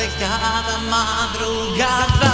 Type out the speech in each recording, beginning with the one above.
de cada madrugada.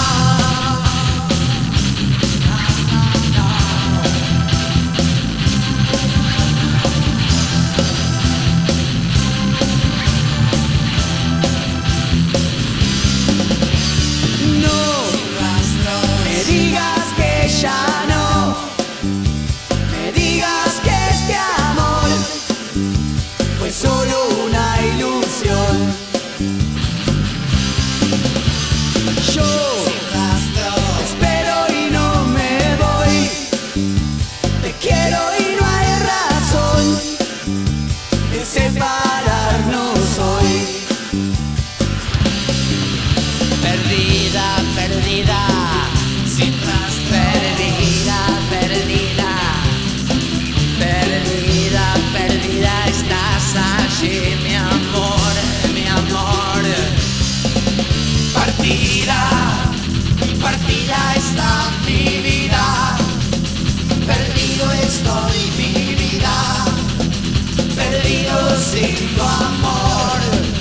Partida está mi vida, perdido estoy mi vida, perdido sin tu amor.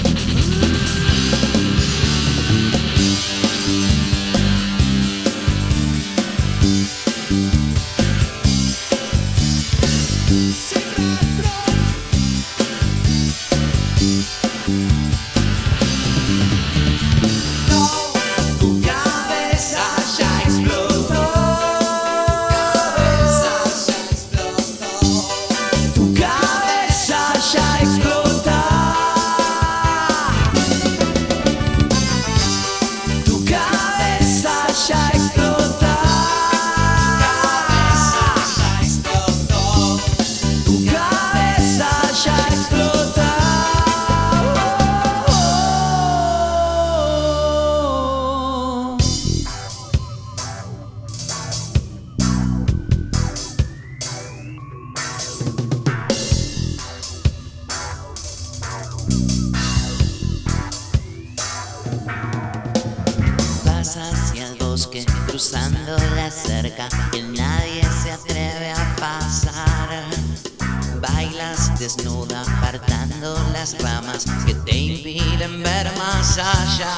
Hacia el bosque, cruzando la cerca que nadie se atreve a pasar. Bailas desnuda, apartando las ramas que te impiden ver más allá.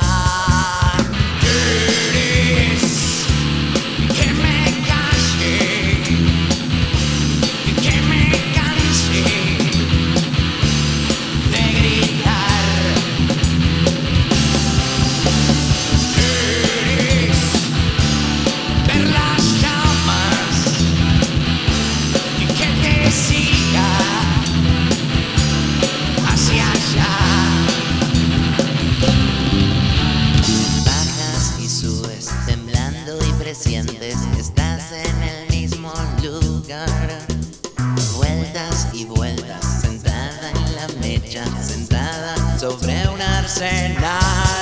¿Quieres que me calle? Que me canse de gritar. Sientes que estás en el mismo lugar. Vueltas y vueltas, sentada en la mecha, sentada sobre un arsenal.